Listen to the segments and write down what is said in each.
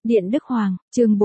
Điện Đức Hoàng, chương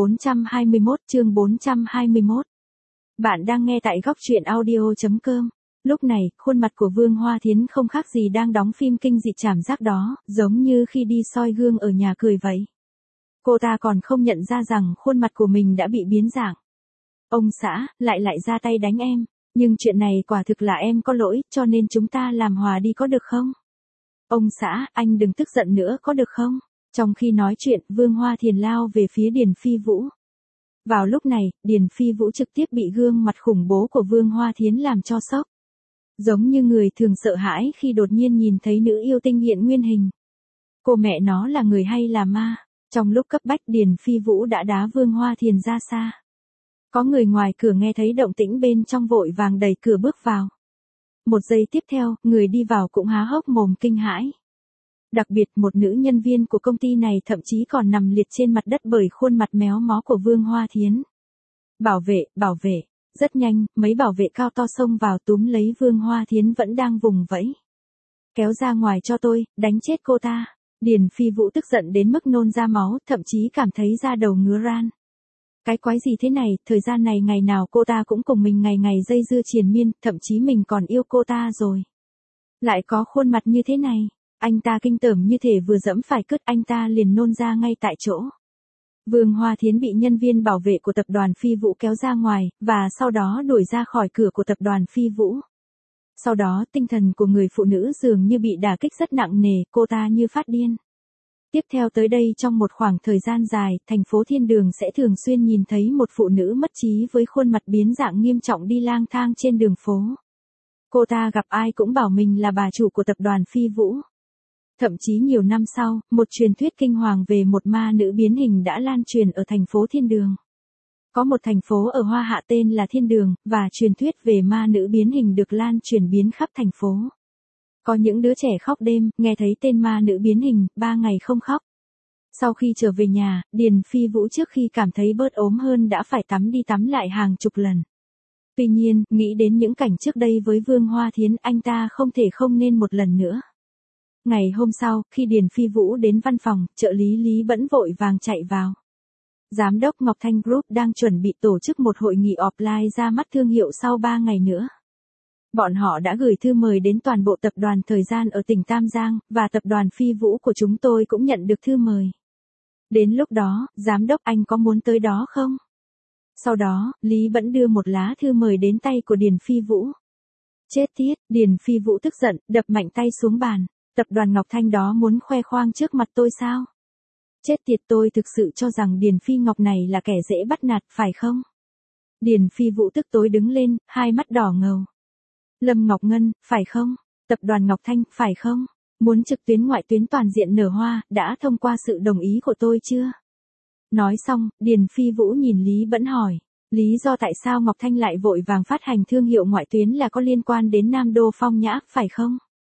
421. Bạn đang nghe tại góc truyện audio.com. Lúc này, khuôn mặt của Vương Hoa Thiến không khác gì đang đóng phim kinh dị cảm giác đó, giống như khi đi soi gương ở nhà cười vậy. Cô ta còn không nhận ra rằng khuôn mặt của mình đã bị biến dạng. Ông xã, lại ra tay đánh em, nhưng chuyện này quả thực là em có lỗi, cho nên chúng ta làm hòa đi có được không? Ông xã, anh đừng tức giận nữa có được không? Trong khi nói chuyện, Vương Hoa Thiền lao về phía Điền Phi Vũ. Vào lúc này, Điền Phi Vũ trực tiếp bị gương mặt khủng bố của Vương Hoa Thiến làm cho sốc. Giống như người thường sợ hãi khi đột nhiên nhìn thấy nữ yêu tinh hiện nguyên hình. Cô mẹ nó là người hay là ma? Trong lúc cấp bách Điền Phi Vũ đã đá Vương Hoa Thiền ra xa. Có người ngoài cửa nghe thấy động tĩnh bên trong vội vàng đẩy cửa bước vào. Một giây tiếp theo, người đi vào cũng há hốc mồm kinh hãi. Đặc biệt một nữ nhân viên của công ty này thậm chí còn nằm liệt trên mặt đất bởi khuôn mặt méo mó của Vương Hoa Thiến. Bảo vệ. Rất nhanh, mấy bảo vệ cao to xông vào túm lấy Vương Hoa Thiến vẫn đang vùng vẫy. Kéo ra ngoài cho tôi, đánh chết cô ta. Điền Phi Vũ tức giận đến mức nôn ra máu, thậm chí cảm thấy da đầu ngứa ran. Cái quái gì thế này, thời gian này ngày nào cô ta cũng cùng mình ngày dây dưa triền miên, thậm chí mình còn yêu cô ta rồi. Lại có khuôn mặt như thế này. Anh ta kinh tởm như thể vừa dẫm phải cứt, anh ta liền nôn ra ngay tại chỗ. Vương Hoa Thiến bị nhân viên bảo vệ của tập đoàn Phi Vũ kéo ra ngoài, và sau đó đuổi ra khỏi cửa của tập đoàn Phi Vũ. Sau đó tinh thần của người phụ nữ dường như bị đả kích rất nặng nề, cô ta như phát điên. Tiếp theo tới đây trong một khoảng thời gian dài, thành phố Thiên Đường sẽ thường xuyên nhìn thấy một phụ nữ mất trí với khuôn mặt biến dạng nghiêm trọng đi lang thang trên đường phố. Cô ta gặp ai cũng bảo mình là bà chủ của tập đoàn Phi Vũ. Thậm chí nhiều năm sau, một truyền thuyết kinh hoàng về một ma nữ biến hình đã lan truyền ở thành phố Thiên Đường. Có một thành phố ở Hoa Hạ tên là Thiên Đường, và truyền thuyết về ma nữ biến hình được lan truyền biến khắp thành phố. Có những đứa trẻ khóc đêm, nghe thấy tên ma nữ biến hình, 3 ngày không khóc. Sau khi trở về nhà, Điền Phi Vũ trước khi cảm thấy bớt ốm hơn đã phải tắm đi tắm lại hàng chục lần. Tuy nhiên, nghĩ đến những cảnh trước đây với Vương Hoa Thiến, anh ta không thể không nên một lần nữa. Ngày hôm sau, khi Điền Phi Vũ đến văn phòng, trợ lý Lý Bẫn vội vàng chạy vào. Giám đốc Ngọc Thanh Group đang chuẩn bị tổ chức một hội nghị offline ra mắt thương hiệu sau 3 ngày nữa. Bọn họ đã gửi thư mời đến toàn bộ tập đoàn Thời Gian ở tỉnh Tam Giang, và tập đoàn Phi Vũ của chúng tôi cũng nhận được thư mời. Đến lúc đó, giám đốc anh có muốn tới đó không? Sau đó, Lý Bẫn đưa một lá thư mời đến tay của Điền Phi Vũ. Chết tiết, Điền Phi Vũ tức giận, đập mạnh tay xuống bàn. Tập đoàn Ngọc Thanh đó muốn khoe khoang trước mặt tôi sao? Chết tiệt, tôi thực sự cho rằng Điền Phi Ngọc này là kẻ dễ bắt nạt, phải không? Điền Phi Vũ tức tối đứng lên, hai mắt đỏ ngầu. Lâm Ngọc Ngân, phải không? Tập đoàn Ngọc Thanh, phải không? Muốn trực tuyến ngoại tuyến toàn diện nở hoa, đã thông qua sự đồng ý của tôi chưa? Nói xong, Điền Phi Vũ nhìn Lý Bẫn hỏi. Lý do tại sao Ngọc Thanh lại vội vàng phát hành thương hiệu ngoại tuyến là có liên quan đến Nam Đô Phong Nhã, phải không?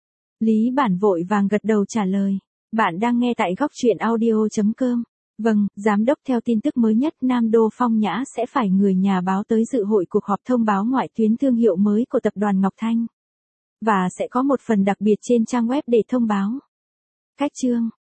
Lý Bản vội vàng gật đầu trả lời. Bạn đang nghe tại góc truyện audio.com. Vâng, giám đốc, theo tin tức mới nhất, Nam Đô Phong Nhã sẽ phải người nhà báo tới dự hội cuộc họp thông báo ngoại tuyến thương hiệu mới của tập đoàn Ngọc Thanh. Và sẽ có một phần đặc biệt trên trang web để thông báo. Cách chương.